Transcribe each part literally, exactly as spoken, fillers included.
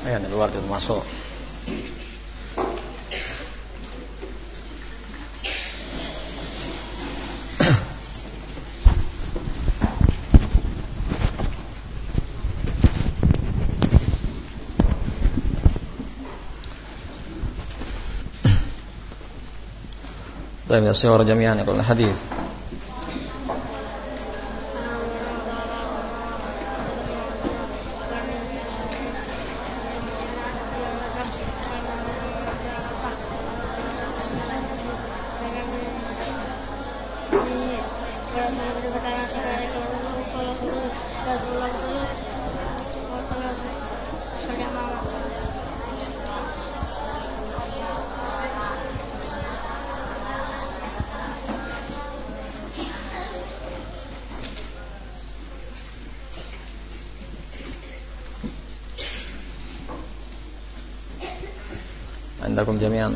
Ya, di luar itu masuk. طيب يصير جميعا يقول الحديث عندكم جميعا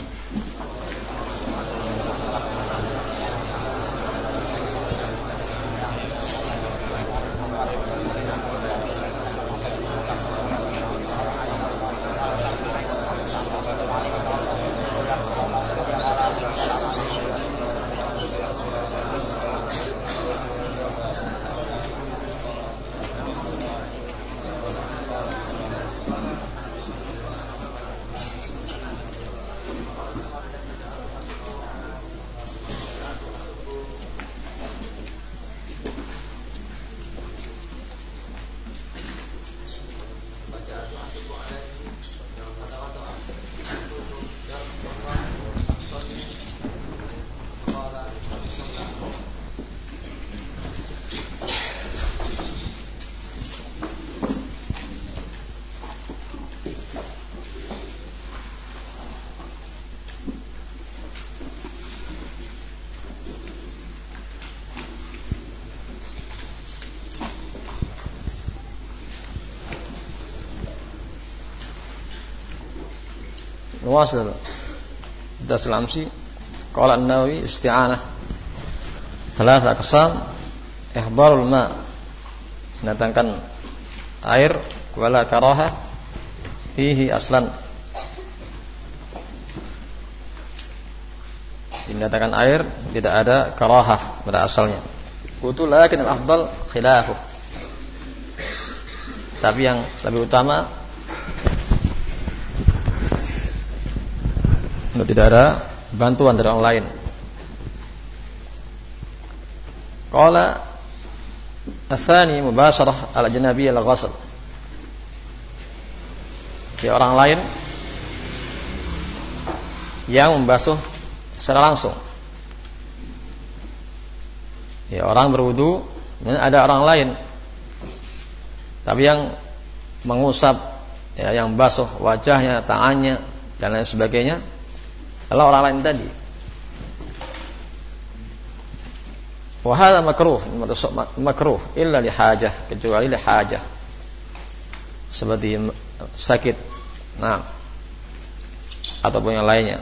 نواصل الدرس الأمسي. قال النووي استعانة ثلاثة أقسام. إحضار الماء mendatangkan air wala karahah fihi aslan, mendatangkan air tidak ada karahah pada asalnya. Utul lakin al-afdal khilafu, tapi yang lebih utama tidak ada bantuan dari orang lain. Qala atsani mubasharah ala janabi al-ghusl, di orang lain yang membasuh secara langsung. Ya, orang berwudu dan ada orang lain tapi yang mengusap, ya, yang basuh wajahnya, tangannya dan lain sebagainya adalah orang lain tadi. Wa hadha makruh, makruh illa li hajah, kecuali li hajah, seperti sakit, nah, ataupun yang lainnya,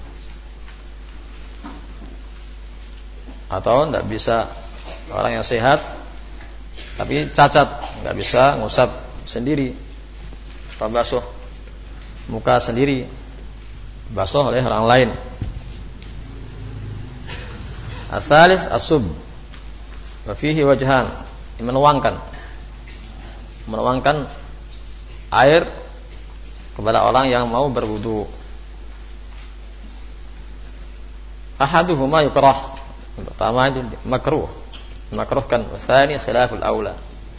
atau tidak bisa orang yang sehat tapi cacat, nggak bisa ngusap sendiri, atau basuh muka sendiri, basuh oleh orang lain. As-salis as-sub wa fihi wajhan, menuangkan menuangkan air kepada orang yang mau berwudu. Ahaduhuma yukrah, pertama itu makruh, makruhkan. Wasani khilaful aula,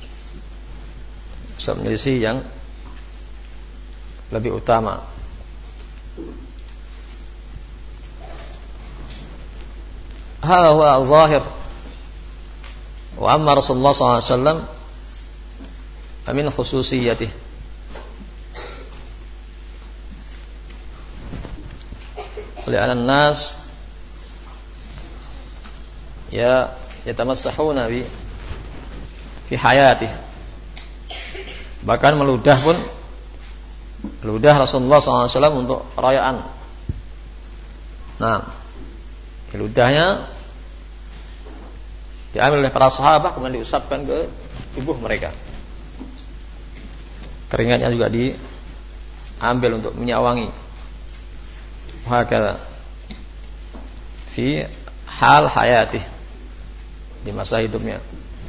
bisa menyelisih yang lebih utama. Hadha huwa al-zahir. Wa amma Rasulullah sallallahu alaihi wasallam min khususiyatihi, li'anna an-nas ya yatamassahuna bi fi hayatihi, bahkan meludah pun meludah Rasulullah sallallahu alaihi wasallam untuk perayaan. Nah, ludahnya diambil oleh para sahabat kemudian diusapkan ke tubuh mereka. Keringatnya juga ambil untuk minyak wangi. Hakala fi hal hayatih, di masa hidupnya.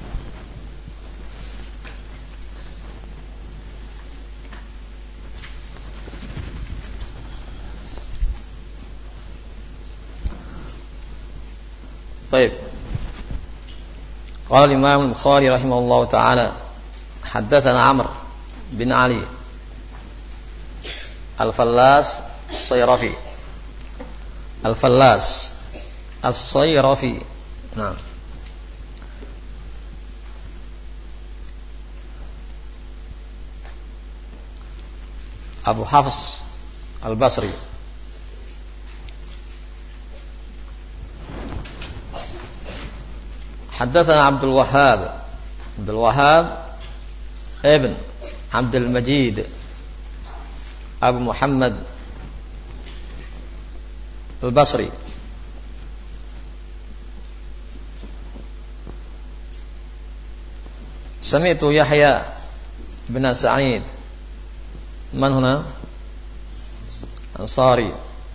Baik. Qala Imam Al-Bukhari rahimahullahu taala, haddatsana Amr bin Ali Al-Fallas As-Sayrafi. Al-Fallas As-Sayrafi. Nah. Abu Hafs Al-Basri. Haddatsana Abdul Wahhab Abdul Wahhab ibn Abdul Majid Abu Muhammad Al-Basri. Sami'tu Yahya bin Sa'id. Man huna? Ansari.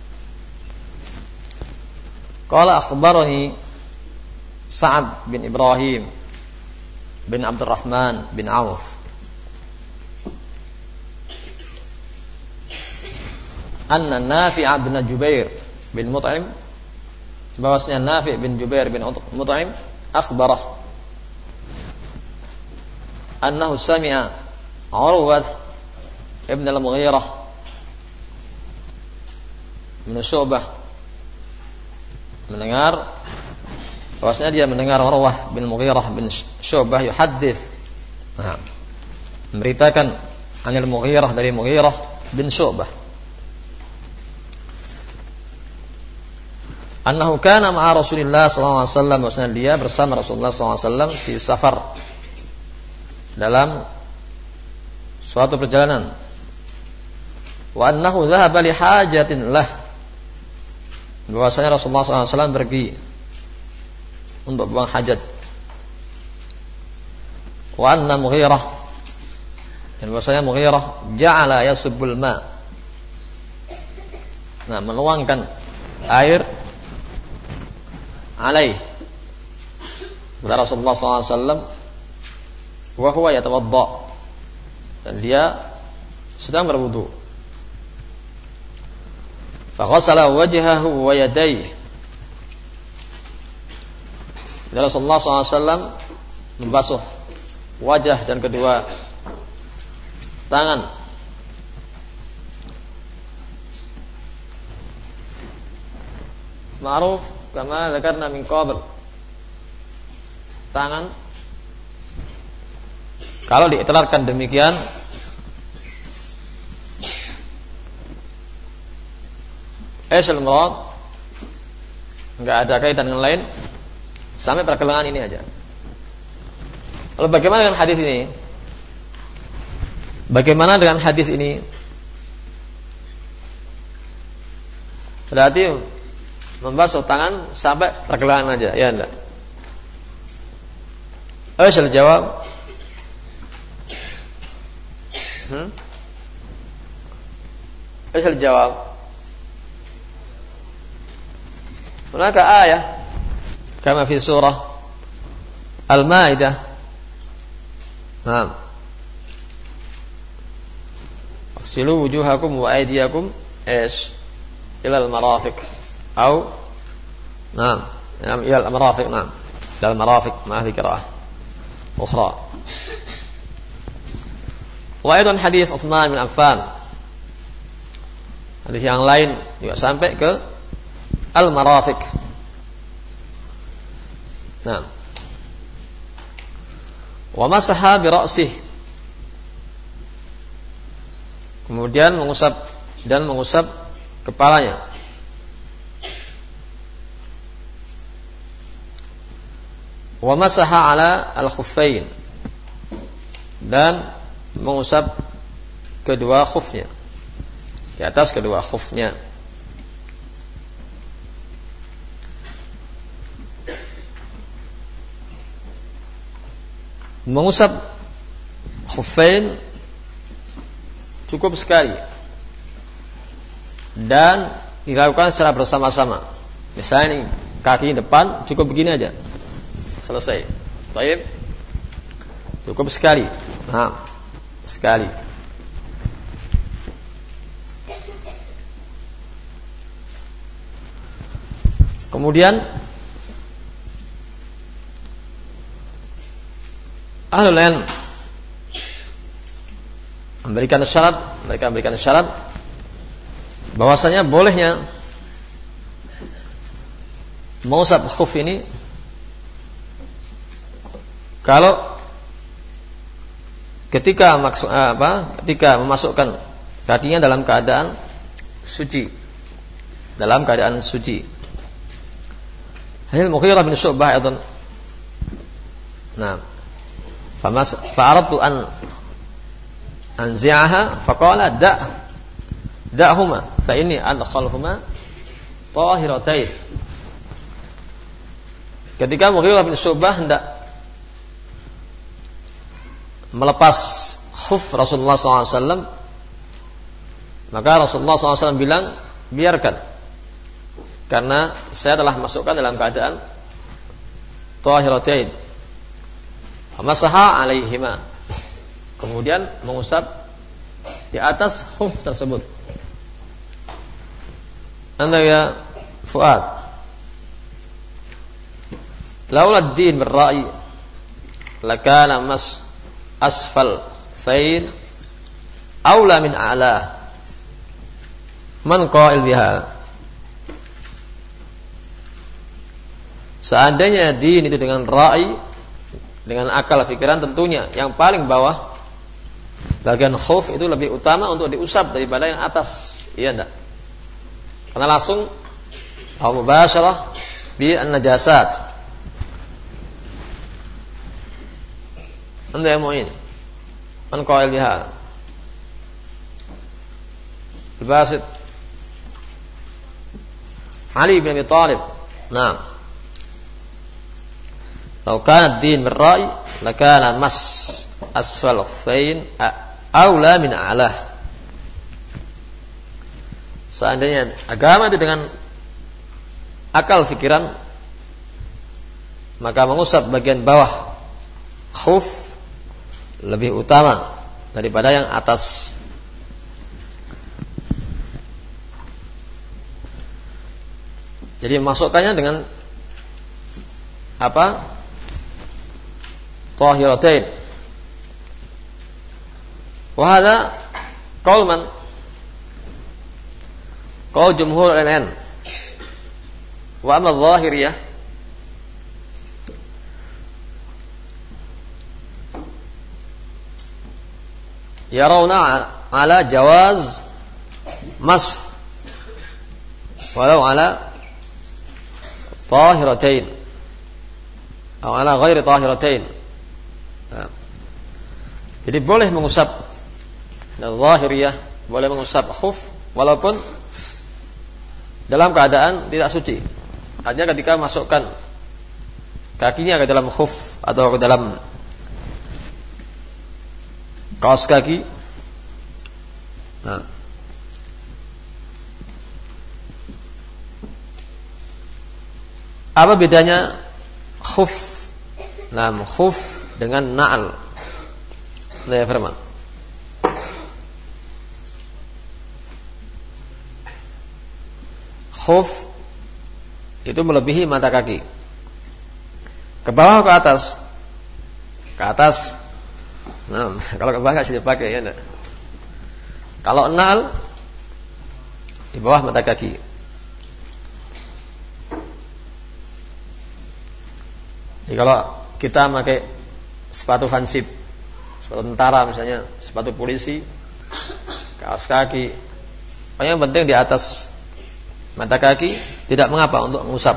Qala akhbarani Sa'ad bin Ibrahim bin Abdurrahman bin Auf. Anna Nafi' bin Jubair bin Mut'im, bahwasanya Nafi' bin Jubair bin Mut'im akhbarah annahu sami'a Urwah ibn al-Mughirah bin Syu'bah, mendengar bahwasanya dia mendengar Urwah bin Mughirah bin Syu'bah yuhaddits, nah, memberitakan anil Mughirah dari Mughirah bin Syu'bah, annahu kana ma'a Rasulillah sallallahu alaihi wasallam, bahwasanya dia bersama Rasulullah sallallahu alaihi wasallam di safar, dalam suatu perjalanan, wa annahu dhahaba li hajatin lah, bahwasanya Rasulullah sallallahu alaihi wasallam pergi untuk buang hajat, wa anna Mughirah, dan bahwasanya Mughirah ja'ala yasubbul ma, nah, menuangkan air alaih kepada Rasulullah sallallahu alaihi wasallam, wa huwa yatawadda, dan dia sedang berwudu. Fa ghassala wajhahu wa yadayhi, dan Rasulullah sallallahu alaihi wasallam membasuh wajah dan kedua tangan. Ma'ruf kama dzakarna min qabl, tangan kalau diiktirarkan demikian Aisyul murad, enggak ada kaitan dengan lain sampai pergelangan ini aja. Lalu bagaimana dengan hadis ini? Bagaimana dengan hadis ini? Berarti membasuh tangan sampai pergelangan aja, ya enggak? Aisyul jawab, hmm? Aisyul jawab, hunaka ayah kama fi surah Al-Maidah, nah, aghsilu wujuhakum wa aydiyakum ish ila al-marafiq atau nah, ila al-marafiq, nah, ila al-marafiq, ma fi qira'ah ukhra. Wa aidan hadis Utsman bin Affan, hadis yang lain juga sampai ke al-marafiq. Nah, wa masaha bi ra'sih, kemudian mengusap dan mengusap kepalanya. Wa masaha ala al-khuffain, dan mengusap kedua khufnya, di atas kedua khufnya. Mengusap khuffain cukup sekali dan dilakukan secara bersama-sama. Misalnya nih, kaki depan cukup begini aja, selesai. Baik, cukup sekali. Nah, sekali. Kemudian ahlul ilm memberikan syarat, mereka memberikan syarat bahwasanya bolehnya mengusap khuf ini kalau ketika maksud apa? Ketika memasukkan kakinya dalam keadaan suci, dalam keadaan suci. Hadis Mughirah bin Syu'bah itu. Nah, famas fa'aradtu an anzi'aha faqala da' da'huma fa inni adkhalhuma tahiratain. Ketika Mughirah bin Syu'bah hendak melepas khuf Rasulullah sallallahu alaihi wasallam, maka Rasulullah sallallahu alaihi wasallam bilang, biarkan, karena saya telah masukkan dalam keadaan tahiratain. Masaha alaihima, kemudian mengusap di atas khuf tersebut. Anda ya Fuad, laula ad-din bil-ra'i lakana mas asfal fail aula min a'la. Man qa'il biha. Seandainya din itu dengan ra'i, dengan akal fikiran, tentunya yang paling bawah bagian khuf itu lebih utama untuk diusap daripada yang atas. Iya enggak? Karena langsung al-mubasyarah bi an-najasat. Anda yang mu'in man qa'il biha al-basit Ali bin Abi Thalib. Nah, kalau kana ad-din bil-ra'i lakana mas asfal khuffain aula min a'lah. Seandainya agama itu dengan akal fikiran, maka mengusap bagian bawah khuf lebih utama daripada yang atas. Jadi masukkannya dengan apa? Tahiratain. Wa hadha qaul man? Qaul jumhur al-ilm. Wa amma adh-dhahiriyah yarawna ala jawaz mas walau ala tahiratain atau ala ghairi tahiratain. Nah, jadi boleh mengusap, dan zahiriyah boleh mengusap khuf walaupun dalam keadaan tidak suci. Hanya ketika masukkan kakinya ke dalam khuf atau ke dalam kaos kaki. Nah, apa bedanya khuf? Nah, khuf dengan na'al. Nah, ya firman. Khuf itu melebihi mata kaki. Ke bawah ke atas. Ke atas. Nah, kalau ke bawah sudah pakai ya enggak. Kalau na'al di bawah mata kaki. Jadi kalau kita pakai sepatu hansip, sepatu tentara misalnya, sepatu polisi, kaos kaki, yang penting di atas mata kaki, tidak mengapa untuk mengusap.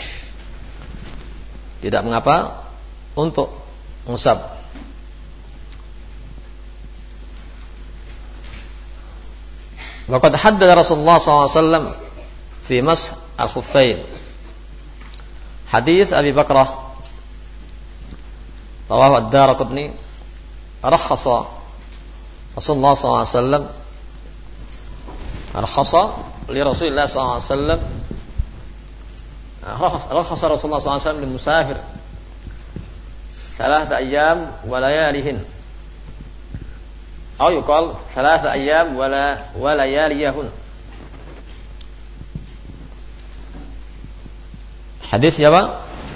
Tidak mengapa untuk mengusap. Waqad haddada Rasulullah sallallahu alaihi wasallam fi mas al-khuffain. Hadis Abi Bakrah rawahu ad-Daraqutni, rakhasa Rasulullah sallallahu alaihi wasallam, rakhasa li Rasulillah sallallahu alaihi wasallam rakhasa Rasulullah sallallahu alaihi wasallam lil musafir thalath ayyam wa layalihin atau yuqal thalath ayyam wa wa layaliyahun. Hadis siapa?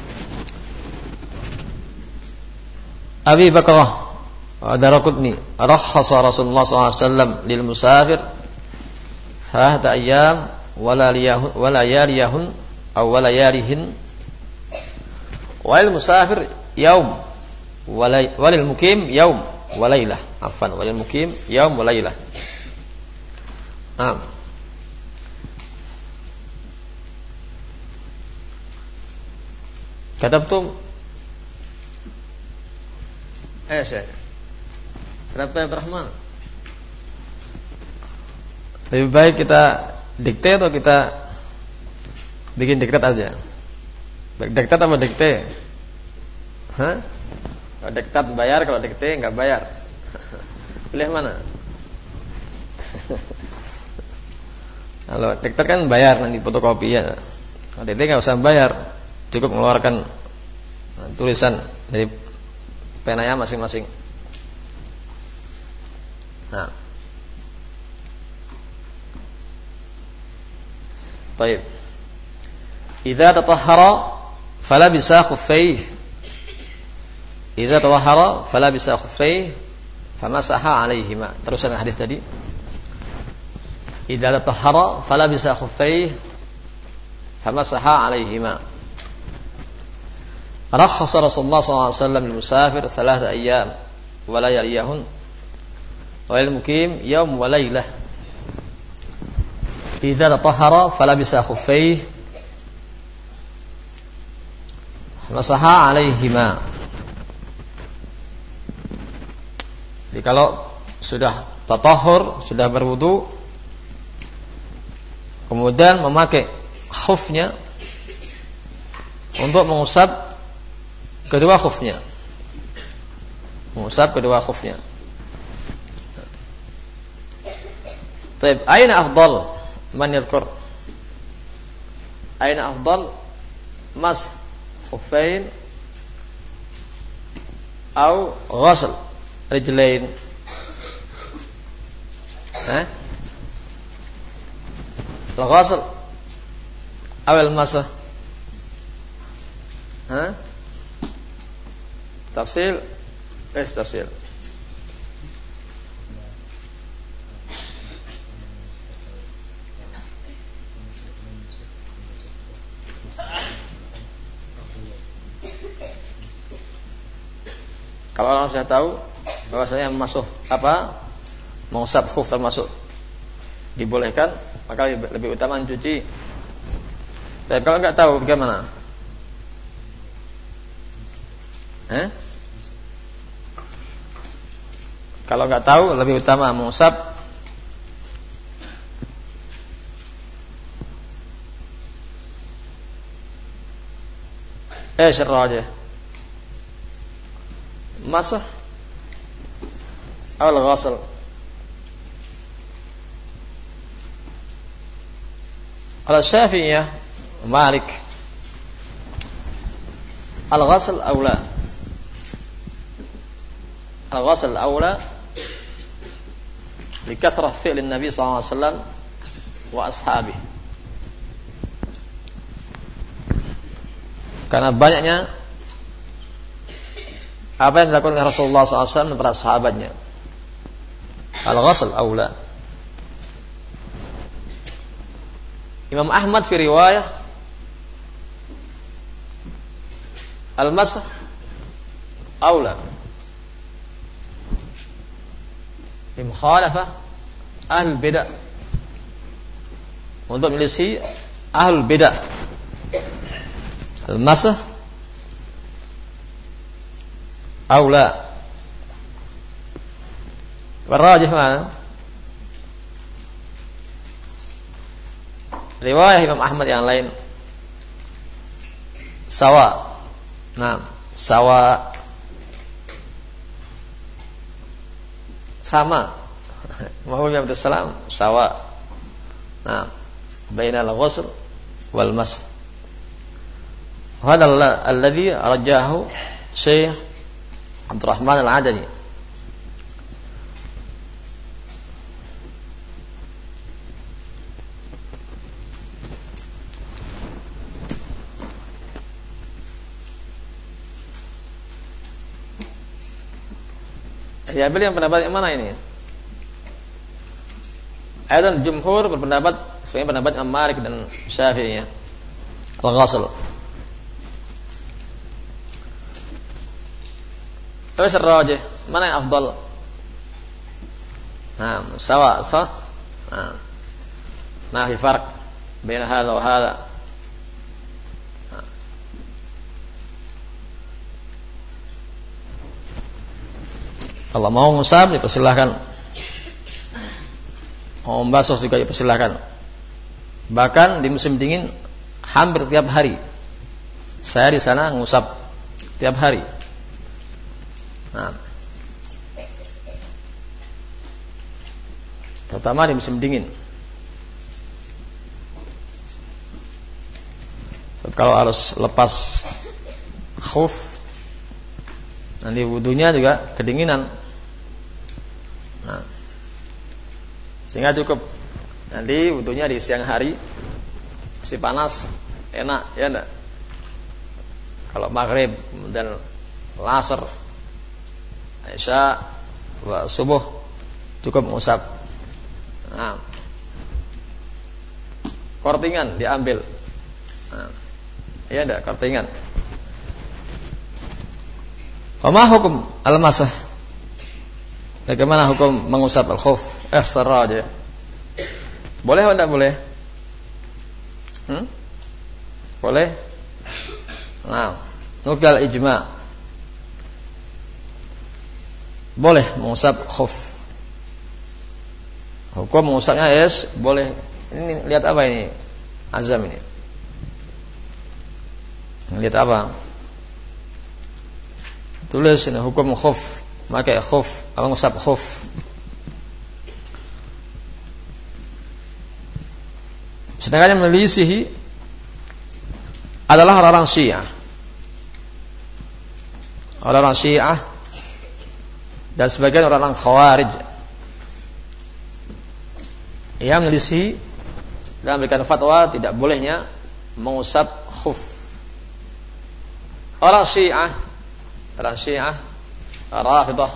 Abi Bakrah Ad-Daraqutni rakhasa Rasulullah sallallahu alaihi wasallam lil musafir thalath ayyam wa layaliyahun aw wa layalihin wal musafir yaum walil mukim yaum wa lailah afan walil mukim yaum wa lailah. Naam. Katabtum eh Syekh. Kenapa ya Rahman? Lebih baik kita dikte atau kita bikin diktat aja? Diktat apa dikte? Hah? Kalau diktat bayar, kalau dikte enggak bayar. Pilih mana? Kalau diktat kan bayar nanti fotokopi ya. Kalau dikte enggak usah bayar, cukup mengeluarkan tulisan dari penanya masing-masing. Nah. Baik. Idza tatahhara fala bisa khuffayh. Idza tatahhara fala bisa khuffayh famasaha 'alaihima. Terusan hadis tadi. Idza tatahhara fala bisa khuffayh famasaha 'alaihima. Rakhasa Rasulullah sallallahu alaihi wasallam lil musafir thalath ayyam wa layaliyahun wa lil mukim yawm wa lailah. Idza tatahhara falabisa khuffayh masaha 'alaihima. Jadi kalau sudah tatahhur, sudah berwudu, kemudian memakai khufnya untuk mengusap kedua khufnya, mengusap kedua khufnya. Baik, aina afdal? Man yadhkur? Aina afdal? Mas khuffain atau ghusl rijlain? Eh? Al-ghusl atau al-masah? Ha? Tafsil, es tafsil. Kalau orang sudah tahu bahwasanya masuk apa mengusap khuf termasuk dibolehkan, maka lebih, lebih utama mencuci. Tapi kalau enggak tahu bagaimana? Eh? Kalau enggak tahu lebih utama mengusap eh syarrah masah atau ghusl. Ala Syafi'iyah Malik al-ghusl aula, al-ghusl aula likathrah fi'l an-nabi sallallahu alaihi wasallam wa ashabihi, karena banyaknya apa yang dilakukan oleh Rasulullah sallallahu alaihi wasallam dan para sahabatnya. Al-ghusl aula. Imam Ahmad fi riwayah al-masah aula bi mukhalafah ahlul bidah, untuk menyelisih ahlul bidah. Al-masah aula. Warajih mana? Riwayah Imam Ahmad yang lain sawa. Nah, sawa sama. Muhammad bin Abdul Salam sawa. Nah, bainal ghusl wal masah. Hadha alladhi rajahu Syekh Abdurrahman Al-Adani. Ya, beliau yang pendapat yang mana ini? Ayat jumhur berpendapat sebagai pendapat Imam Malik dan Syafi'i, ya. Al-ghusl. Terus rajih, mana yang afdal? Nah, sawa, sah. Nah, ma fi farq bain hadha wa hadha. Kalau mau ngusap dipersilahkan, mau membasuh juga dipersilahkan. Bahkan di musim dingin hampir tiap hari saya di sana ngusap tiap hari. Nah, terutama di musim dingin. Kalau harus lepas khuf, nanti wudunya juga kedinginan. Nah, sehingga cukup nanti wudunya di siang hari masih panas, enak, ya enggak? Kalau maghrib dan lasar, isya, wa subuh cukup mengusap. Nah, kortingan diambil. Nah, ya enggak, kortingan. Apa hukum al-masah? Bagaimana hukum mengusap al-khuf? Eh, serah aja. Boleh atau tidak boleh? Hmm? Boleh? Nah, nukal ijma'. Boleh mengusap khuf. Hukum mengusapnya yes, boleh. Ini lihat apa ini? Azam ini. Lihat apa? Tulis ini hukum khuf. Maka khuf, apa mengusap khuf. Sedangkan yang melisihi adalah orang-orang Syiah. Orang-orang Syiah dan sebagian orang-orang Khawarij yang melisihi dan memberikan fatwa tidak bolehnya mengusap khuf. Orang Syiah, orang Syiah Rafidah,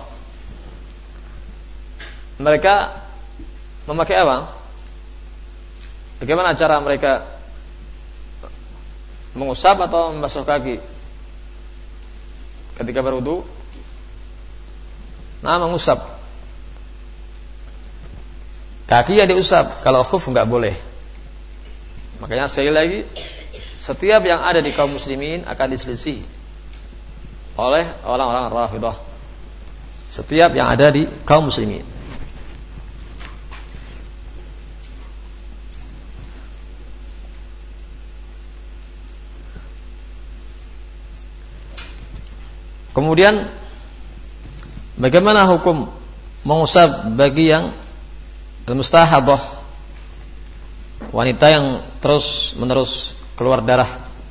mereka memakai apa? Bagaimana cara mereka mengusap atau membasuh kaki ketika berwudu? Nah, mengusap kaki ya diusap, kalau khuf enggak boleh. Makanya sekali lagi, setiap yang ada di kaum muslimin akan diselisih oleh orang-orang Rafidah. Setiap yang ada di kaum muslimin. Kemudian bagaimana hukum mengusap bagi yang al-mustahadah, wanita yang terus menerus keluar darah,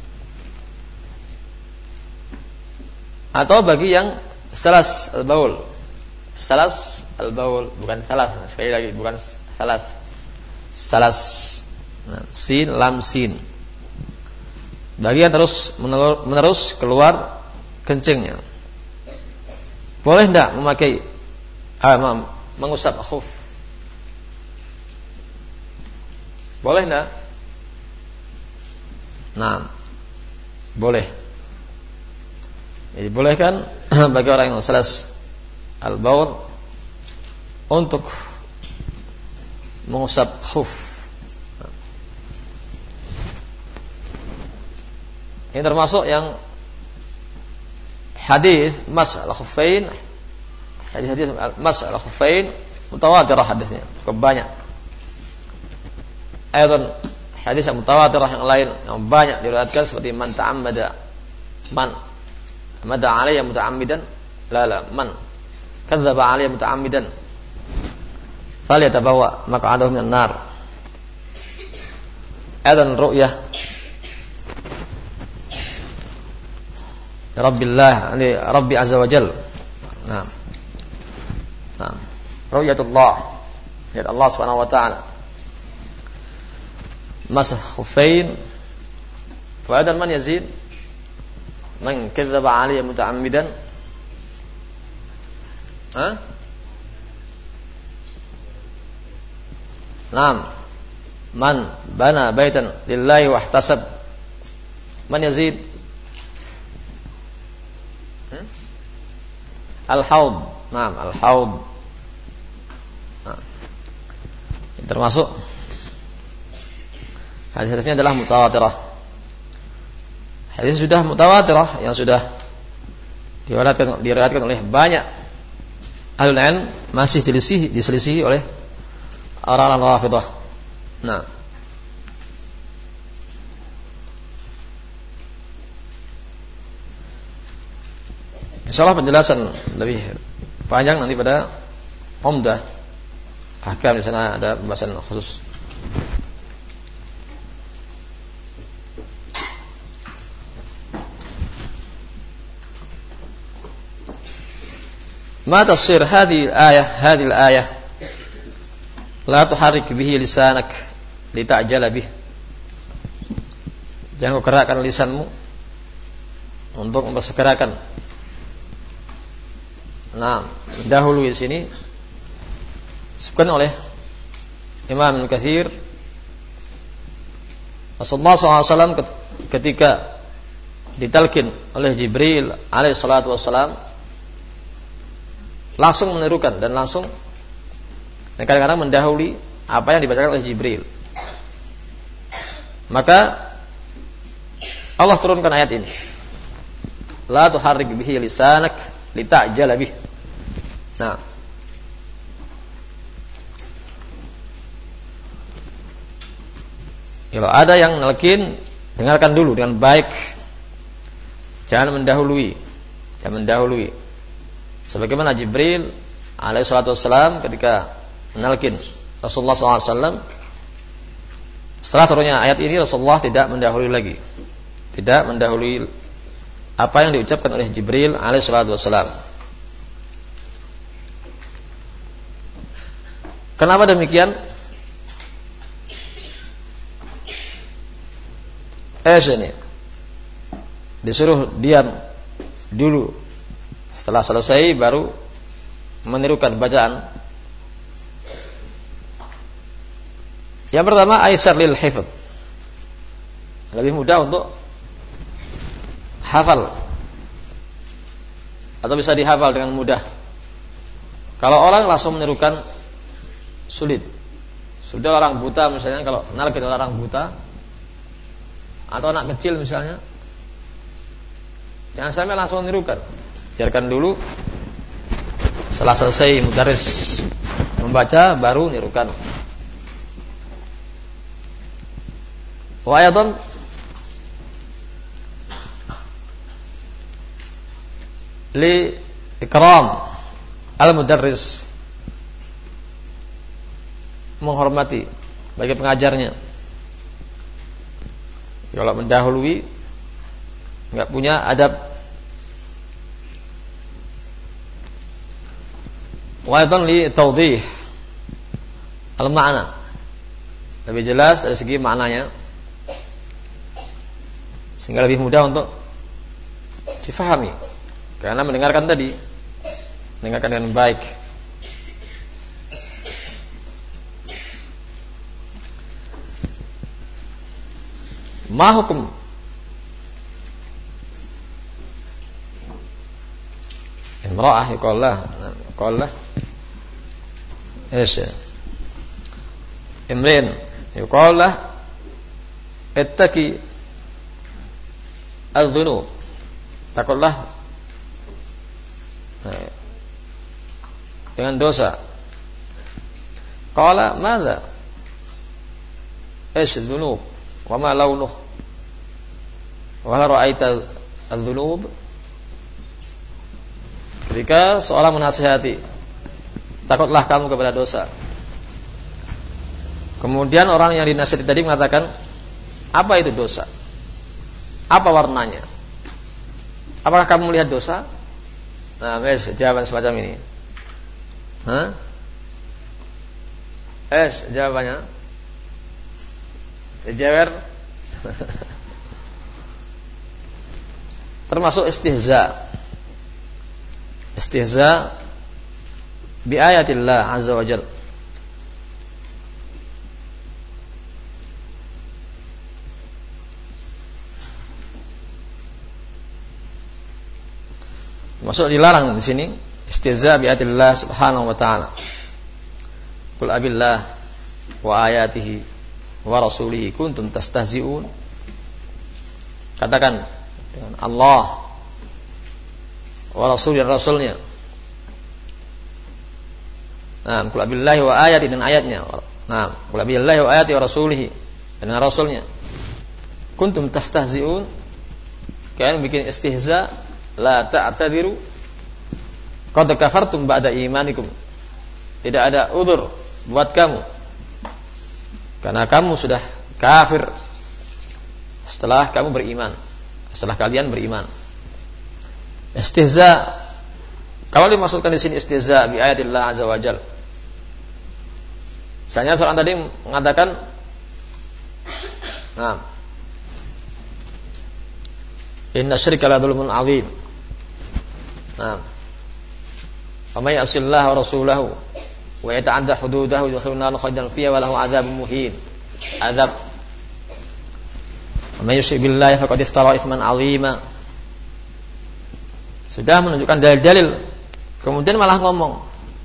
atau bagi yang salas al-baul. Salas al-baul, bukan salas, sekali lagi bukan salas. Salas, nah, sin lam sin. Bagi yang terus menerus keluar kencingnya, boleh tidak memakai ah, mengusap khuf? Boleh tidak? Nah, boleh. Jadi boleh kan bagi orang yang salas al-baul untuk mengusap khuf. Ini termasuk yang hadis mas al-khuffain, hadis-hadis mas al-khuffain mutawatirah hadisnya, cukup banyak. Ayat hadis yang mutawatirah yang lain yang banyak diriwayatkan seperti man ta'ammada man mada alayya muta'ammidan la la man kadzdzaba alayya muta'ammidan falyatabawa maq'adahu minan nar. adzan ru'yah Rabbillah, ini Rabbi Azza wa Jal. Nah. Nah, ru'yatullah, lihat Allah Subhanahu wa taala. Masah khuffain. Wa adzan man yazid? Man kadzdzaba 'alayya muta'ammidan. Hah? Naam. Man bana baitan lillahi wahtasab. Man yazid? Hmm? Al-haud. Naam, al-haud. Nah. Termasuk hadis-hadisnya adalah mutawatirah. Hadis sudah mutawatirah yang sudah diriwayatkan diriwayatkan oleh banyak ahlul ilm, masih diselisih diselisih oleh orang-orang Rafidhah. Nah, insyaallah penjelasan lebih panjang nanti pada Umdah Ahkam, di sana ada pembahasan khusus. Ma tafsir hadhihi al-ayah hadhihi al-ayah la tuharrik bihi lisanak lita'jala bih. Jangan kau gerakkan lisanmu untuk mempersegerakan. Nah, dahulu di sini disebutkan oleh Imam Ibnu Katsir, Rasulullah shallallahu alaihi wasallam ketika ditalkin oleh Jibril alaihi salatu wassalam langsung menirukan dan langsung dan kadang-kadang mendahului apa yang dibacakan oleh Jibril. Maka Allah turunkan ayat ini. La tuharrik bihi lisanak lita'jala bih. Nah, kalau ada yang nelkin, dengarkan dulu dengan baik. Jangan mendahului. Jangan mendahului. Sebagaimana Jibril alaihi salatu wassalam ketika menelkin Rasulullah shallallahu alaihi wasallam, setelah turunnya ayat ini Rasulullah tidak mendahului lagi, tidak mendahului apa yang diucapkan oleh Jibril alaihi salatu wassalam. Kenapa demikian? Eh ini disuruh diam dulu, setelah selesai baru menirukan bacaan. Yang pertama, aisar lil hifdz, lebih mudah untuk hafal atau bisa dihafal dengan mudah. Kalau orang langsung menirukan sulit. Sudah orang buta misalnya, kalau nalkin orang buta atau anak kecil misalnya, jangan sampai langsung menirukan. Biarkan dulu, setelah selesai mudaris membaca baru nirukan. Wa ayatan li ikram al-mudarris, menghormati bagi pengajarnya. Kalau mendahului enggak punya adab. Wa ayatan li tawdih al-ma'na, lebih jelas dari segi maknanya, sehingga lebih mudah untuk difahami. Karena mendengarkan tadi, mendengarkan dengan baik. Ma hukum imra'ah yuqallah yuqallah ايش imrin yuqallah ittaqi al-dhunub, takutlah dengan dosa. Qala madza ايش الذنوب وما لونه وهل رأيت الذنوب. Ketika seorang menasihati, takutlah kamu kepada dosa. Kemudian orang yang dinasihati tadi mengatakan, Apa itu dosa? Apa warnanya? Apakah kamu melihat dosa? Nah, wes jawaban semacam ini. Hah? Es jawabannya. Jewer. Termasuk istihza. Istihza bi ayatillah azza wa jalla. Masuk dilarang di sini istihza bi ayatillah subhanahu wa ta'ala. Qul abillah wa ayatihi wa rasulihi kuntum tastahzi'un. Katakan dengan Allah wa rasul dan rasulnya. Nah, qul abillahi wa ayatihi dan ayatnya. Nah, qul abillahi wa ayatihi wa rasulihi dan rasulnya. Kuntum tastahzi'un. Kalian bikin istihza. La ta'tadiru qad kafartum ba'da imanikum. Tidak ada udzur buat kamu karena kamu sudah kafir setelah kamu beriman, setelah kalian beriman. Istihza, kalau dimaksudkan di sini istihza bi ayatillah azza wa jalla. Misalnya seorang tadi mengatakan, nah, inna syirka la dzulmun 'adzim. Nah, wa may ya'sillaha wa rasulahu wa yata'adda hududahu yudkhilhu nar khalidan fiha wa lahu 'adzabun muhin. Azab. Wa may yusyrik billahi faqad iftara itsman 'azima. Sudah menunjukkan dalil-dalil, kemudian malah ngomong.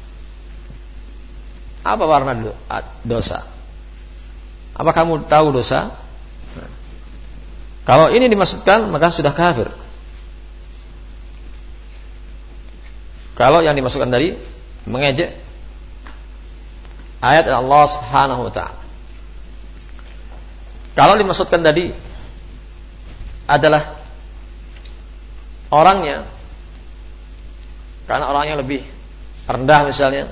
Apa warna dosa? Apa kamu tahu dosa? Nah, kalau ini dimaksudkan maka sudah kafir. Kalau yang dimasukkan tadi mengejek ayat Allah Subhanahu wa ta'ala. Kalau dimaksudkan tadi adalah orangnya, karena orangnya lebih rendah misalnya,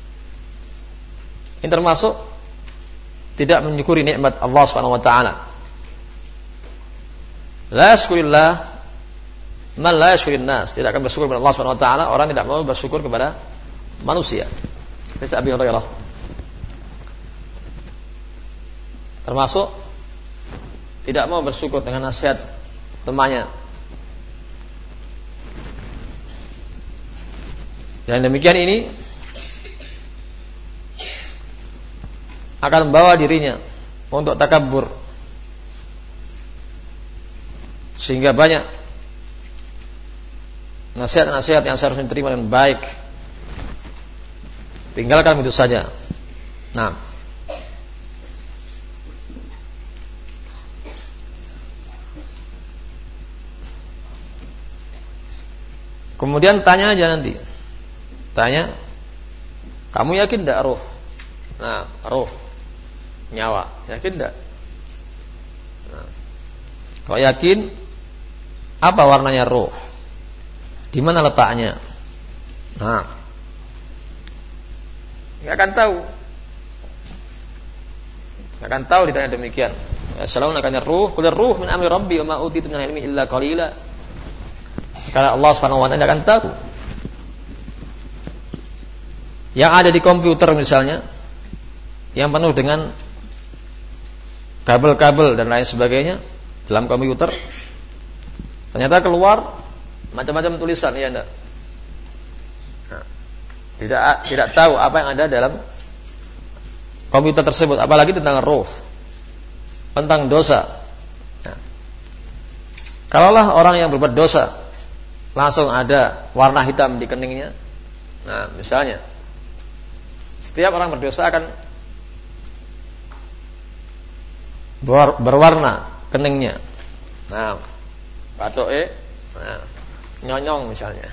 ini termasuk tidak menyukuri nikmat Allah Subhanahu wa ta'ala. La yashkurillah man la yashkurin nas. Tidak akan bersyukur kepada Allah Subhanahu wa ta'ala orang tidak mau bersyukur kepada manusia. Seperti Abi Hurairah. Termasuk tidak mau bersyukur dengan nasihat temannya. Dan demikian ini akan membawa dirinya untuk takabbur, sehingga banyak nasihat-nasihat yang seharusnya diterima dengan baik tinggalkan itu saja. Nah, kemudian tanya aja nanti, tanya, kamu yakin tidak roh? Nah, roh, nyawa, yakin tidak? Nah, kalau yakin, apa warnanya roh? Di mana letaknya? Nah, nggak akan tahu, nggak akan tahu ditanya demikian. Selalu nakanya ruh, kulir ruh min amri rabbi, wa ma utitu min ilmi illa qalila. Karena Allah Subhanahu wa ta'ala akan tahu. Yang ada di komputer misalnya, yang penuh dengan kabel-kabel dan lain sebagainya dalam komputer, ternyata keluar macam-macam tulisan, ya enggak? Nah, tidak tidak tahu apa yang ada dalam komputer tersebut, apalagi tentang ruh, tentang dosa. Nah, kalaulah orang yang berbuat dosa langsung ada warna hitam di keningnya, nah misalnya setiap orang berdosa akan berwarna keningnya. Nah, patoke, nah, nyonyong misalnya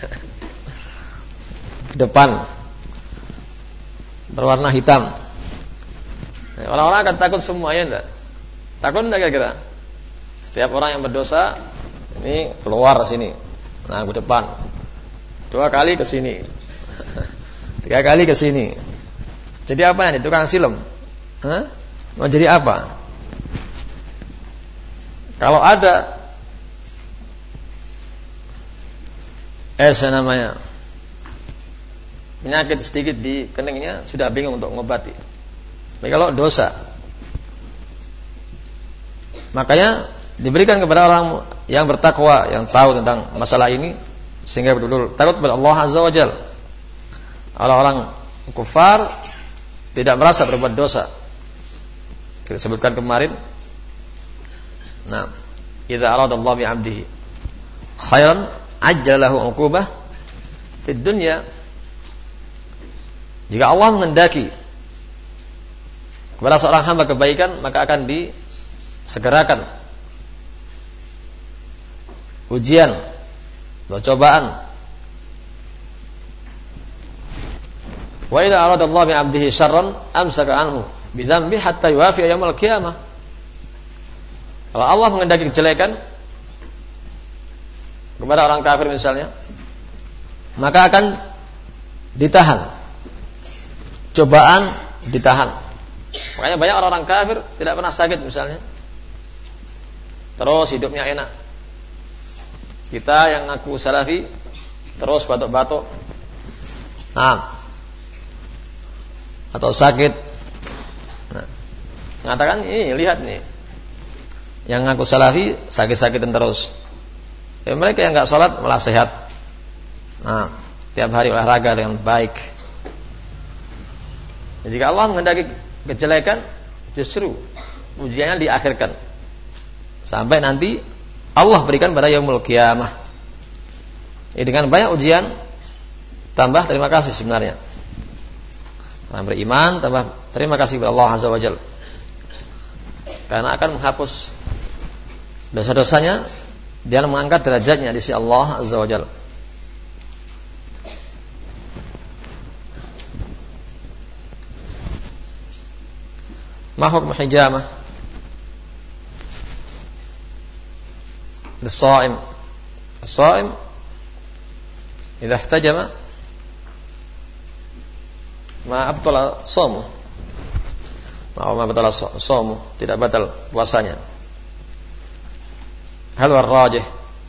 depan berwarna hitam. Orang-orang akan takut semua, ya enggak? Takut enggak kira-kira? Setiap orang yang berdosa ini keluar sini, nah ke depan, dua kali ke sini, tiga kali ke sini. Jadi apa nanti? Tukang film? Hah? Mau jadi apa? Kalau ada eh namanya penyakit sedikit di keningnya, sudah bingung untuk mengobati. Tapi kalau dosa, makanya diberikan kepada orang yang bertakwa, yang tahu tentang masalah ini, sehingga betul-betul takut kepada Allah Azza wa Jalla. Orang-orang kufar tidak merasa berbuat dosa. Kita sebutkan kemarin, nah, idza arada Allah bi 'abdihi khairan ajjalahu 'uqubah fid dunya. Jika Allah menghendaki kepada seorang hamba kebaikan, maka akan disegerakan ujian atau cobaan. Wa idza arada Allah bi 'abdihi syarran amsaka anhu bi dzambi hatta yuwafi yaumil qiyamah. Kalau Allah menghendaki kejelekan kepada orang kafir misalnya, maka akan ditahan. Cobaan ditahan. Makanya banyak orang-orang kafir tidak pernah sakit misalnya, terus hidupnya enak. Kita yang ngaku salafi terus batuk-batuk, nah, atau sakit, nah, mengatakan ini lihat nih, yang ngaku salafi sakit-sakitan terus. Ya, mereka yang nggak sholat malah sehat. Nah, tiap hari olahraga dengan baik. Ya, jika Allah menghendaki kejelekan, justru ujiannya diakhirkan sampai nanti Allah berikan pada yaumul qiyamah. Ya, dengan banyak ujian tambah terima kasih sebenarnya. Orang beriman tambah terima kasih kepada Allah Azza wa Jalla, karena akan menghapus dosa-dosanya dan mengangkat derajatnya di sisi Allah Azza wa Jalla. Ma hukm hijamah lis-sha'im? As-sha'im idza ihtajama ma abtala shaumuh, ma ma batala shaumuh, tidak batal puasanya. Hal warrajih,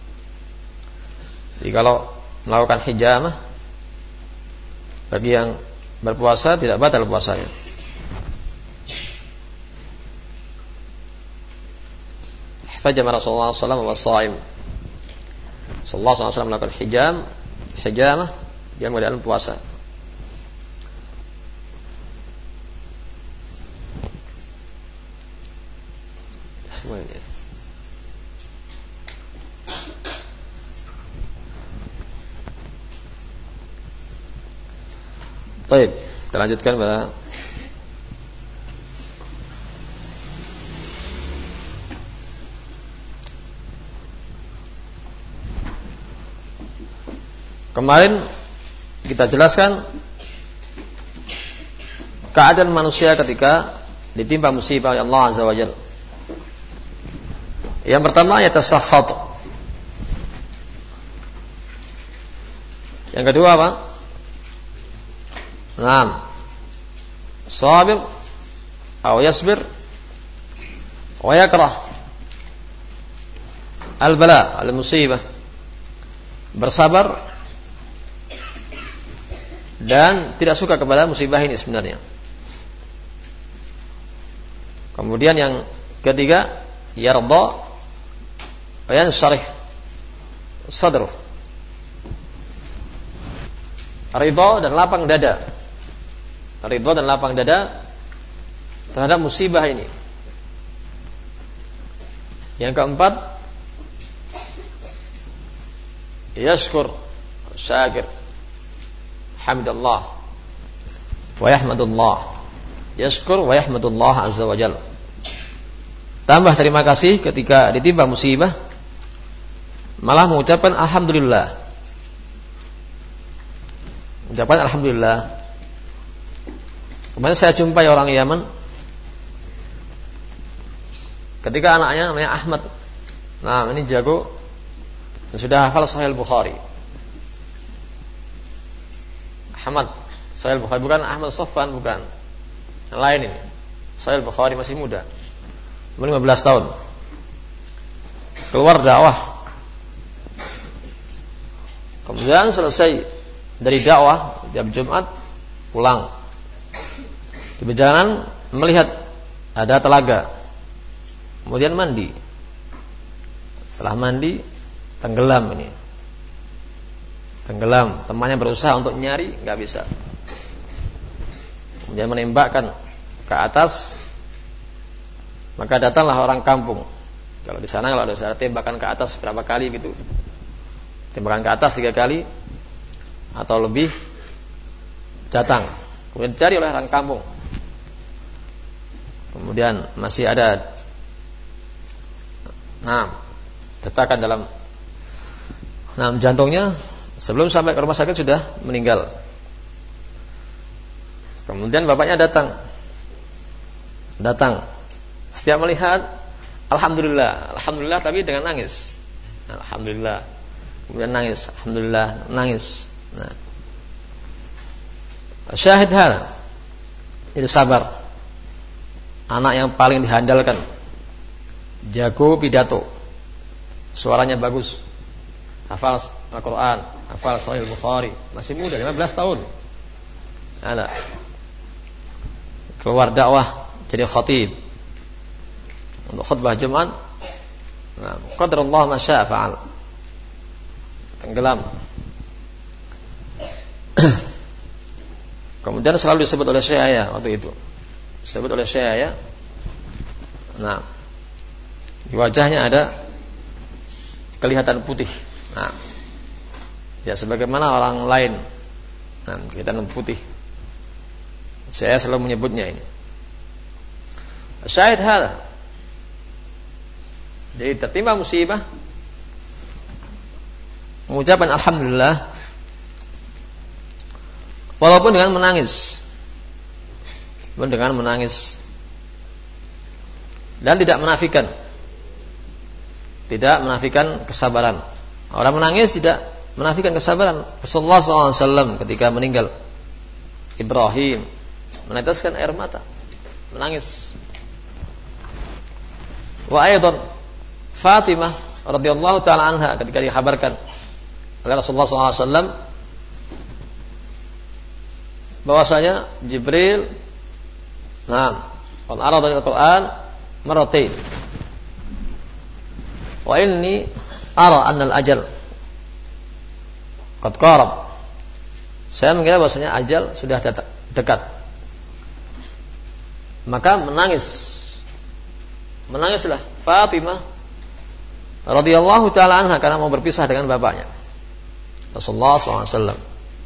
jadi kalau melakukan hijamah bagi yang berpuasa tidak batal puasanya. Ihtajama Rasulullah sallallahu alaihi wasallam wa sha'im. Sallallahu alaihi wasallam melakukan hijam, hijamah yang keadaan puasa. Semuanya. Baik, kita lanjutkan pada kemarin kita jelaskan keadaan manusia ketika ditimpa musibah oleh Allah Azza wa Jalla. Yang pertama yatasakhat. Yang kedua apa? Naam. Sabir atau yasbir wa yakrah al-bala, al-musibah. Bersabar dan tidak suka kepada musibah ini sebenarnya. Kemudian yang ketiga, yarda wa yansharih sadruh. Ridha dan lapang dada. Ridha dan lapang dada terhadap musibah ini. Yang keempat, yashkur, syakir, hamdallah wa yahmadullah. Yashkur wa yahmadullah azza wa jalla. Tambah terima kasih ketika ditimpa musibah, malah mengucapkan alhamdulillah. Ucapan alhamdulillah. Kemarin saya jumpai orang Yaman, ketika anaknya namanya Ahmad. Nah, ini jago dan sudah hafal Sahih Bukhari. Ahmad Sahih Bukhari, bukan Ahmad Sofwan, bukan. Yang lain ini. Sahih Bukhari masih muda. Umur lima belas tahun. keluar dakwah. Kemudian selesai dari dakwah tiap Jumat pulang. Di perjalanan melihat ada telaga. Kemudian mandi. Setelah mandi tenggelam ini. Tenggelam, temannya berusaha untuk nyari, enggak bisa. Kemudian menembakkan ke atas, maka datanglah orang kampung. Kalau di sana kalau ada usaha tembakan ke atas berapa kali gitu, tembakan ke atas tiga kali atau lebih, datang. Kemudian dicari oleh orang kampung. Kemudian masih ada, nah, detakan dalam, nah, jantungnya. Sebelum sampai ke rumah sakit sudah meninggal. Kemudian bapaknya datang. Datang. Setiap melihat, alhamdulillah, alhamdulillah, tapi dengan nangis. Alhamdulillah. Kemudian nangis, alhamdulillah, nangis. Nah. Syahid hal. Itu sabar. Anak yang paling dihandalkan. Jago pidato. Suaranya bagus. Hafal Al-Quran, hafal Sahih Bukhari, masih muda, lima belas tahun. Ada. Keluar dakwah jadi khatib untuk khutbah Jumat. Nah, qadarullah ma syaa fa'al. Tenggelam. Kemudian selalu disebut oleh Syekh waktu itu. Disebut oleh Syekh. Nah, di wajahnya ada kelihatan putih. Nah, ya sebagaimana orang lain, nah, kelihatan putih. Saya selalu menyebutnya ini. Syahid hal. Jadi tertimpa musibah, mengucapkan alhamdulillah, walaupun dengan menangis, walaupun dengan menangis, dan tidak menafikan, tidak menafikan kesabaran. Orang menangis tidak menafikan kesabaran. Rasulullah shallallahu alaihi wasallam ketika meninggal, Ibrahim meneteskan air mata, menangis. Wa aidan Fatimah radhiyallahu taala anha ketika dikabarkan oleh Rasulullah shallallahu alaihi wasallam bahwasanya Jibril, nah, qad arada al-Qur'an maratain. Wa inni ara anna al-ajal qad qarab. Saya mengira bahwasanya ajal sudah dekat. Maka menangis. Menangislah Fatimah radhiyallahu taala anha karena mau berpisah dengan bapaknya. Rasulullah shallallahu alaihi wasallam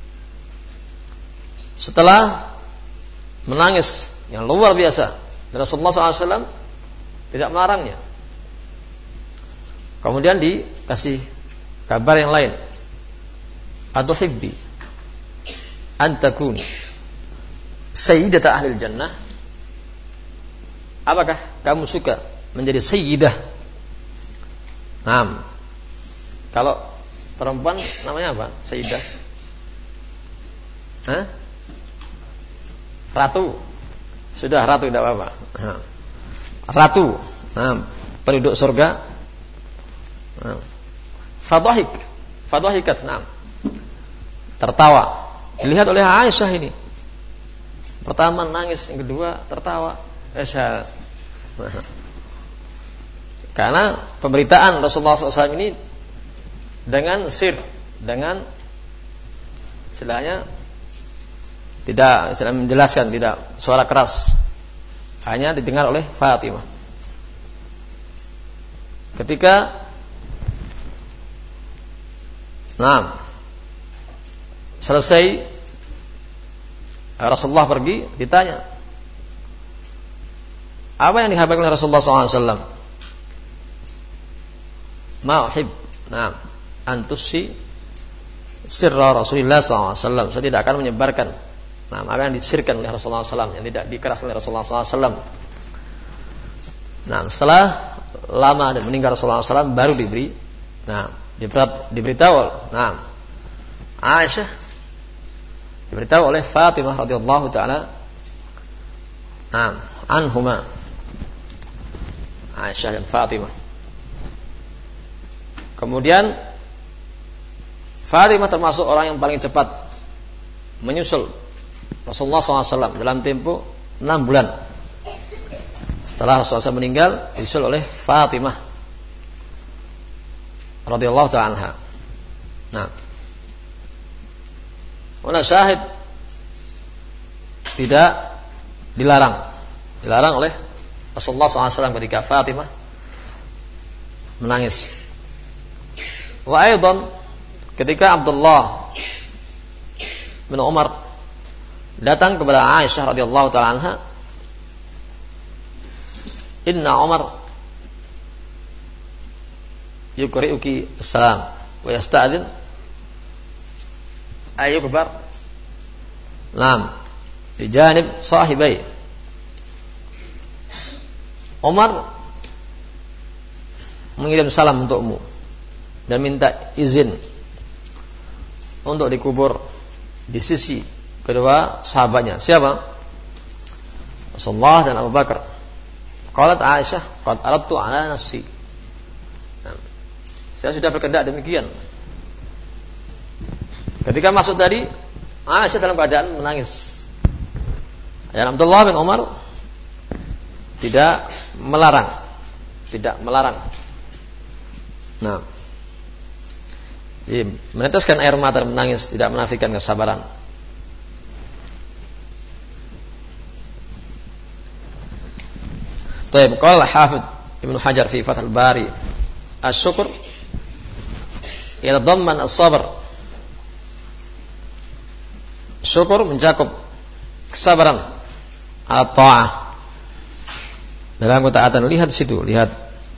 setelah menangis yang luar biasa, Rasulullah shallallahu alaihi wasallam tidak melarangnya. Kemudian dikasih kabar yang lain. Atuhibbi an takuni sayyidata ahlil jannah. Apakah kamu suka menjadi sayyidah? Nah, kalau perempuan namanya apa? Sayyidah? Hah? Ratu. Sudah ratu tidak apa-apa. Ratu. Nah, penduduk surga. Nah. Fadhahik, fadhahikat, nah. Tertawa. Dilihat oleh Aisyah ini. Pertama nangis, yang kedua tertawa. Aisyah. Nah. Karena pemberitaan Rasulullah shallallahu alaihi wasallam ini dengan sir, dengan istilahnya tidak tidak menjelaskan, tidak suara keras, hanya didengar oleh Fatimah. Ketika nah selesai Rasulullah pergi, ditanya apa yang dihabarkan oleh Rasulullah shallallahu alaihi wasallam. Ma'uhib, nah, antusi sirra Rasulullah shallallahu alaihi wasallam. Saya tidak akan menyebarkan, nah, apa yang disirkan oleh Rasulullah shallallahu alaihi wasallam, yang tidak dikeraskan oleh Rasulullah shallallahu alaihi wasallam. Nah, setelah lama dan meninggal Rasulullah shallallahu alaihi wasallam baru diberi, nah, diberitahu, nah, Aisyah diberitahu oleh Fatimah radhiyallahu taala, nah, anhuma, Aisyah dan Fatimah. Kemudian Fatimah termasuk orang yang paling cepat menyusul Rasulullah shallallahu alaihi wasallam dalam tempo enam bulan. Setelah Rasulullah shallallahu alaihi wasallam meninggal, disusul oleh Fatimah radhiyallahu ta'ala anha. Nah, wala syahid tidak dilarang, dilarang oleh Rasulullah shallallahu alaihi wasallam ketika Fatimah menangis. Wa aidan ketika Abdullah bin Umar datang kepada Aisyah radhiyallahu ta'ala anha, inna Umar yukri'uki assalam wa yasta'din ayyukbar nam di janib sahibai. Umar mengirim salam untukmu dan minta izin untuk dikubur di sisi kedua sahabatnya. Siapa? Rasulullah dan Abu Bakar. Qalat Aisyah, qad aradtu ala nafsi. Nah, saya sudah berkehendak demikian. Ketika masuk tadi, Aisyah dalam keadaan menangis. Dan Abdullah bin Umar tidak melarang, tidak melarang. Nah, jadi, meneteskan air mata dan menangis tidak menafikan kesabaran. Taib qala Hafidz Ibnu Hajar fi Fathul Bari, asy-syukr yatadamman as-sabr. Syukur mencakup kesabaran at-ta'ah dalam ketaatan. Lihat situ, lihat.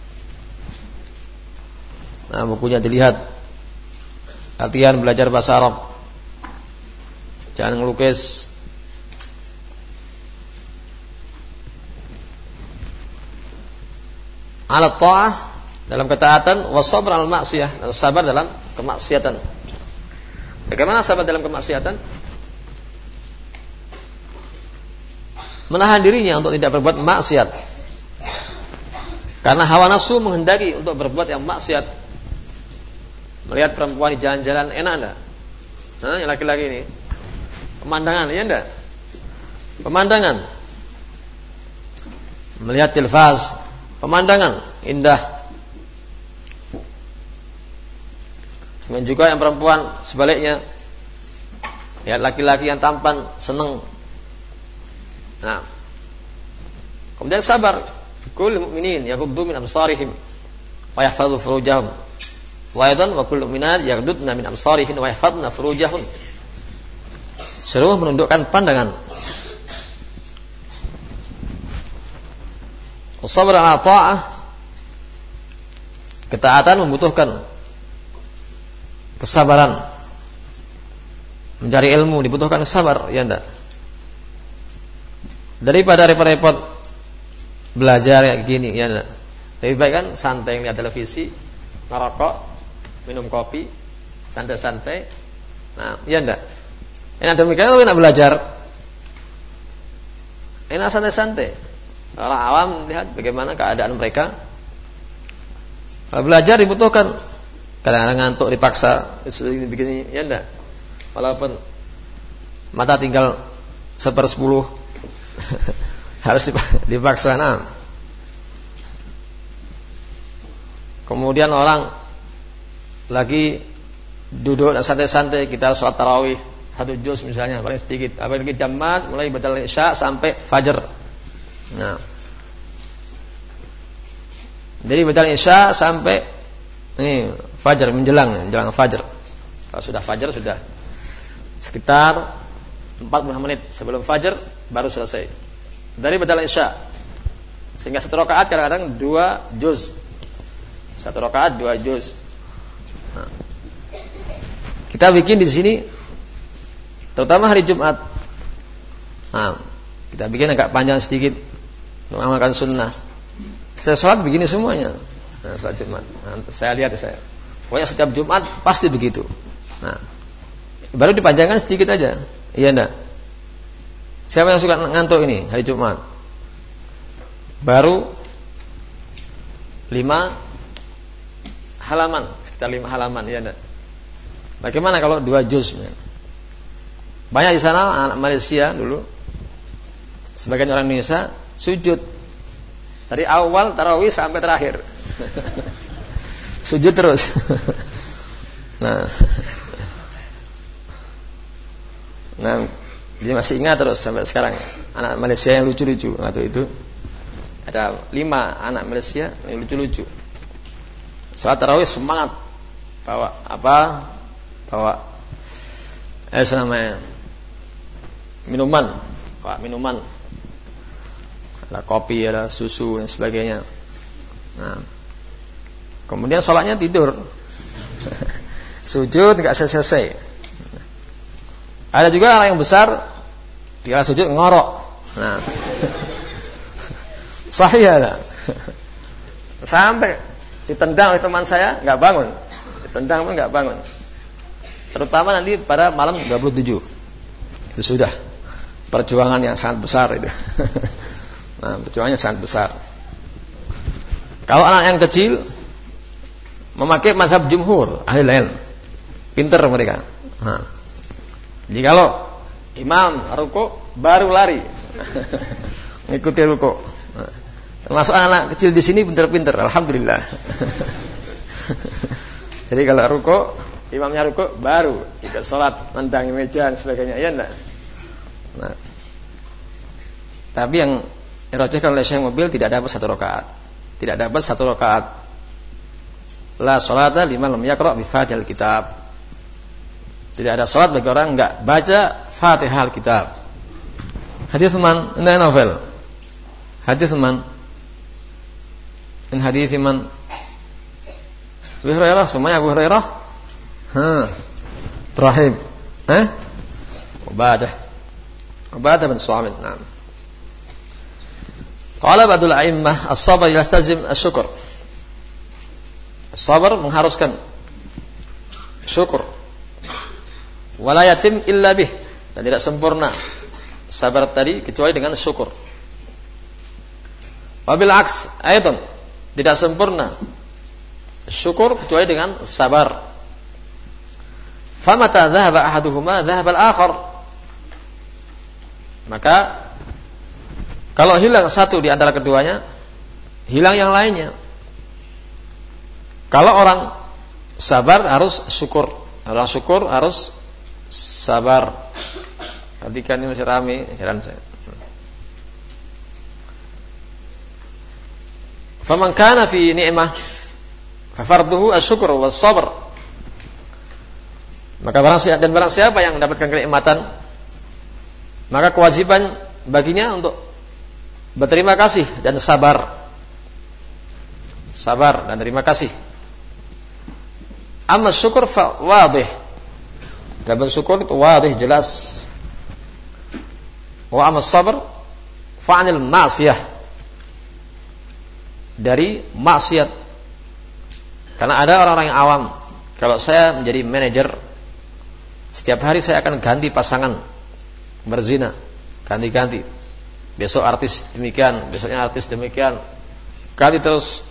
Nah, bukunya dilihat. Latihan belajar bahasa Arab. Jangan ngelukis. Ala ta'ah dalam ketaatan, wasabr al maksiyah, dan sabar dalam kemaksiatan. Bagaimana sabar dalam kemaksiatan? Menahan dirinya untuk tidak berbuat maksiat. Karena hawa nafsu menghendaki untuk berbuat yang maksiat. Melihat perempuan di jalan-jalan enak enggak? Nah, yang laki-laki ini. Pemandangan, ya enggak? Pemandangan. Melihat tilfaz, pemandangan indah. Dan juga yang perempuan sebaliknya, lihat laki-laki yang tampan, senang. Nah, kemudian sabar. Kullu mu'minin yaghuddu min absarihim wa yahfazu furujahum. Wa aidan wa kullu mu'minat yaghudduna min absarihin wa yahfazna furujahun. Seluruh menundukkan pandangan. Sabr ala ta'ah, ketaatan membutuhkan kesabaran. Mencari ilmu dibutuhkan sabar, ya enggak? Daripada repot-repot belajar kayak gini, ya enggak? Lebih baik kan santai lihat televisi, ngerokok, minum kopi, santai-santai. Nah, ya enggak? Enak demikian kalau enak belajar. Enak santai-santai. Orang awam lihat bagaimana keadaan mereka. Kalau belajar dibutuhkan. Kadang-kadang ngantuk dipaksa, begini, ya enggak? Walaupun mata tinggal sepersepuluh, harus dipaksa. Nah, kemudian orang lagi duduk dan santai-santai, kita sholat tarawih satu juz misalnya, paling sedikit. Apalagi jamat mulai batal isya sampai fajar. Nah, jadi batal isya sampai ini fajar, menjelang menjelang fajar. Kalau sudah fajar sudah sekitar empat puluh menit sebelum fajar baru selesai. Dari batal isya sehingga satu rakaat kadang-kadang dua juz. Satu rakaat dua juz. Nah, kita bikin di sini terutama hari Jumat. Nah, kita bikin agak panjang sedikit untuk mengamalkan sunnah. Setelah sholat begini semuanya. Nah, sholat Jumat. Nah, saya lihat saya. Pokoknya setiap Jumat pasti begitu. Nah, baru dipanjangkan sedikit aja. Iya enggak? Siapa yang suka ngantuk ini hari Jumat? Baru lima halaman, sekitar sekitar lima halaman ya enggak? Bagaimana kalau dua juz? Banyak di sana anak Malaysia dulu, sebagian orang Indonesia sujud dari awal tarawih sampai terakhir. Sujud terus. Nah, nah, dia masih ingat terus sampai sekarang anak Malaysia yang lucu-lucu waktu itu. Ada lima anak Malaysia yang lucu-lucu. Salat tarawih semangat, bawa apa? Bawa eh namanya minuman, bawa minuman. Ada kopi, ada susu dan sebagainya. Nah, kemudian sholatnya tidur. Sujud nggak selesai. Ada juga orang yang besar dia sujud ngorok. Nah, sahih ada. Sampai ditendang oleh teman saya nggak bangun. Ditendang pun nggak bangun. Terutama nanti pada malam dua puluh tujuh. Itu sudah perjuangan yang sangat besar itu. Nah, perjuangannya sangat besar. Kalau anak yang kecil memakai mazhab jumhur ahli ilmu, pinter mereka. Nah, jadi kalau imam ruku baru lari, ngikuti ruku. Nah, termasuk anak kecil di sini pinter-pinter, alhamdulillah. Jadi kalau ruku, imamnya ruku baru ikut sholat, mendangi meja dan sebagainya, ya enggak? Nah, tapi yang dirajihkan oleh Syekh Mubil tidak dapat satu rakaat, tidak dapat satu rakaat. La sholata liman lam yaqra' bi Fatihil kitab. Tidak ada salat bagi orang enggak baca Fatihah kitab. Hadis man, ini novel. Hadis man. In hadis man. Abu Hurairah, semuanya Abu Hurairah. Ha. Terakhir. Eh? Ubadah. Ubadah bin Samit. Naam. Qala ba'dul a'immah as-sabr yastazim asy-syukr. Sabar mengharuskan syukur. Wala yatim illa bih, dan tidak sempurna sabar tadi kecuali dengan syukur. Wabil aks aidan, tidak sempurna syukur kecuali dengan sabar. Famata dhahaba ahaduhuma dhahaba al-akhar. Maka kalau hilang satu di antara keduanya, hilang yang lainnya. Kalau orang sabar harus syukur, orang syukur harus sabar. Perhatikan ini masih ramai, heran saya. Faman kana fi ni'mah fa farduhu asy-syukr was-sabr. Maka barang siapa dan barang siapa yang mendapatkan kenikmatan, maka kewajiban baginya untuk berterima kasih dan sabar. Sabar dan terima kasih. Amma syukur fa wadih. Dan syukur itu wadih, jelas. Wa amma sabr fa 'anil ma'siyah. Dari maksiat. Karena ada orang-orang yang awam, kalau saya menjadi manajer, setiap hari saya akan ganti pasangan berzina, ganti-ganti. Besok artis demikian, besoknya artis demikian. Ganti terus.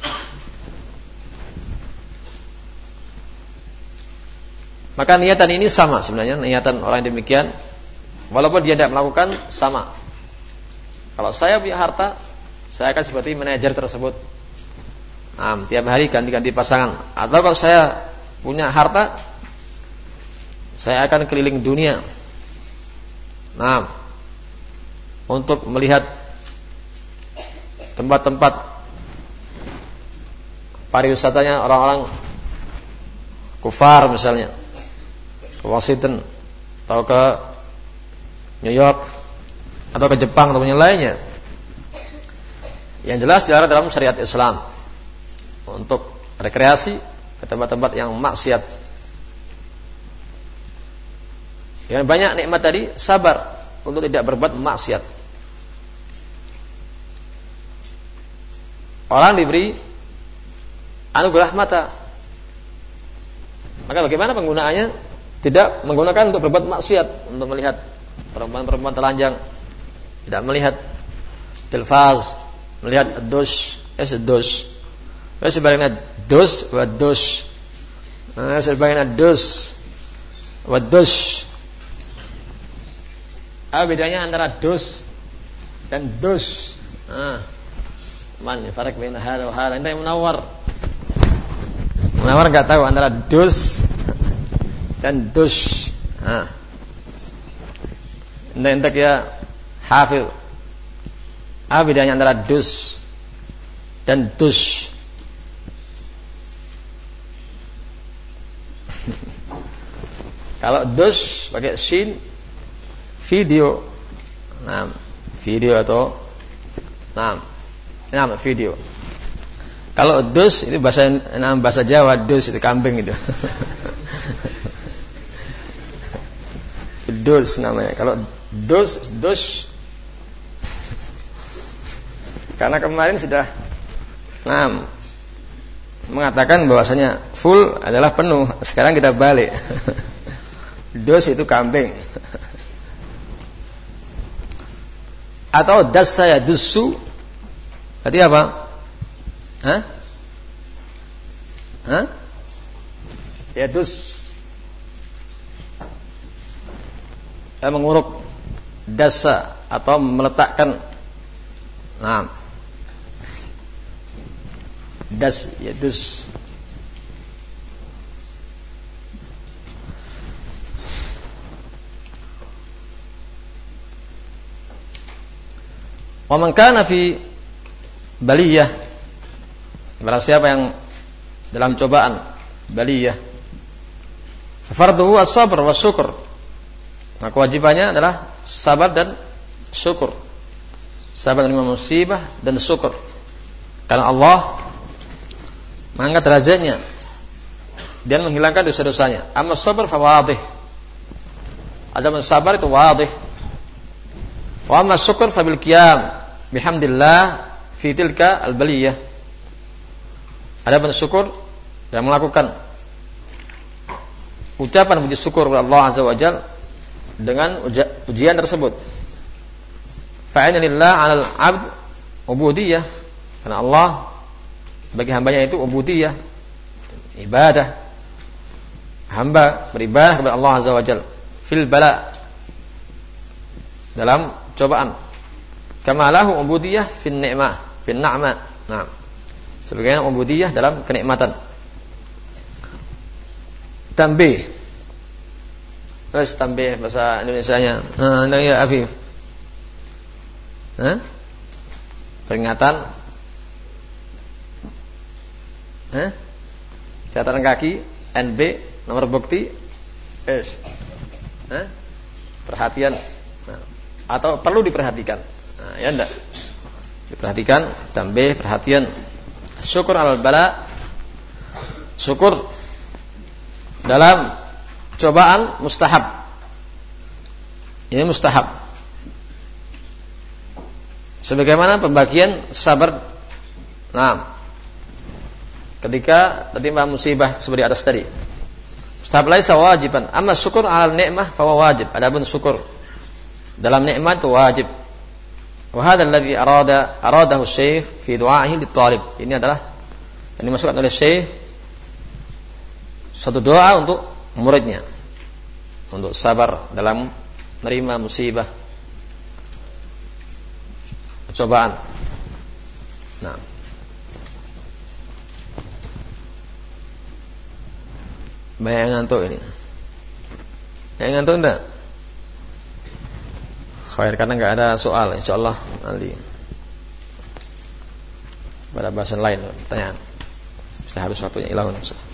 Maka niatan ini sama sebenarnya, niatan orang yang demikian, walaupun dia tidak melakukan, sama. Kalau saya punya harta, saya akan seperti manajer tersebut. Nah, tiap hari ganti-ganti pasangan. Atau kalau saya punya harta, saya akan keliling dunia. Nah, untuk melihat tempat-tempat pariwisatanya orang-orang kufar misalnya, ke Washington atau ke New York atau ke Jepang atau yang lainnya. Yang jelas dilarang dalam syariat Islam untuk rekreasi ke tempat-tempat yang maksiat. Yang banyak nikmat tadi, sabar untuk tidak berbuat maksiat. Orang diberi anugerah mata, maka bagaimana penggunaannya? Tidak menggunakan untuk berbuat maksiat, untuk melihat perempuan-perempuan telanjang, tidak melihat telfaz, melihat dus, es dus, es sebaliknya dus, wa dus, Nah, sebagian dus, wadus. Apa bedanya antara dus dan dus? Ah, man, farak baina hada wa hada. Anda yang Munawwar. Munawwar enggak tahu antara dus dan dus. Ah. Anda entak ya Hafiz. Apa bedanya antara dus dan dus? Kalau dus pakai sin, video. Nah, video atau nah, nah video. Kalau dus itu bahasa nah, bahasa Jawa, dus itu kambing itu. Dus namanya. Kalau dus dus karena kemarin sudah nah, mengatakan bahwasanya full adalah penuh. Sekarang kita balik. Dus itu kambing. Atau das saya dusu. Berarti apa? Hah? Hah? Ya dus. Ya, menguruk dasa atau meletakkan. Nah. Das ya dus. Wa man kana fi baliyah, barang siapa yang dalam cobaan baliyah, farduhu as-sabr wa syukur. Nah, kewajibannya adalah sabar dan syukur. Sabar menerima musibah dan syukur. Karena Allah mengangkat derajatnya dan menghilangkan dosa-dosanya. Amma sabr fa wadih. Adapun sabar itu wadih. Wa amma syukur fa bil qiyam bihamdillah fi tilka al baliyah. Adapun syukur dan melakukan ucapan puji syukur kepada Allah Azza wa Jalla dengan ujian tersebut. Fa'inna lillah 'alal 'abd ubudiyah. Karena Allah bagi hambanya itu ubudiyah, ibadah. Hamba beribadah kepada Allah Azza wa Jalla fil bala, dalam cobaan. Kama lahu ubudiyah fin ni'mah, fin na'ma. Nah, sebagaimana ubudiyah dalam kenikmatan. Tambih. Terus tambih bahasa Indonesianya. Ah, nah, ya Afif. Hah? Peringatan. Hah? Catatan kaki, N B, nomor bukti. S. Hah? Perhatian. Nah, atau perlu diperhatikan. Nah, ya enggak? Diperhatikan, tambih perhatian. Syukur alal bala. Syukur dalam cobaan mustahab. Ini mustahab. Sebagaimana pembagian sabar. Nah, ketika tertimpa musibah seperti atas tadi. Mustahab laisa wajiban. Amma syukur alal ni'mah fa wajib. Adapun syukur dalam nikmat itu wajib. Wa hadzal ladzi arada aradahu syekh fi du'a'ihi lit-talib. Ini adalah yang dimaksudkan oleh syekh satu doa untuk muridnya, untuk sabar dalam menerima musibah, cobaan. Nah, banyak yang ngantuk ini. Yang ngantuk enggak? Khair, karena enggak ada soal, insyaallah nanti pada bahasan lain pertanyaan. Sudah habis waktunya, ilahun.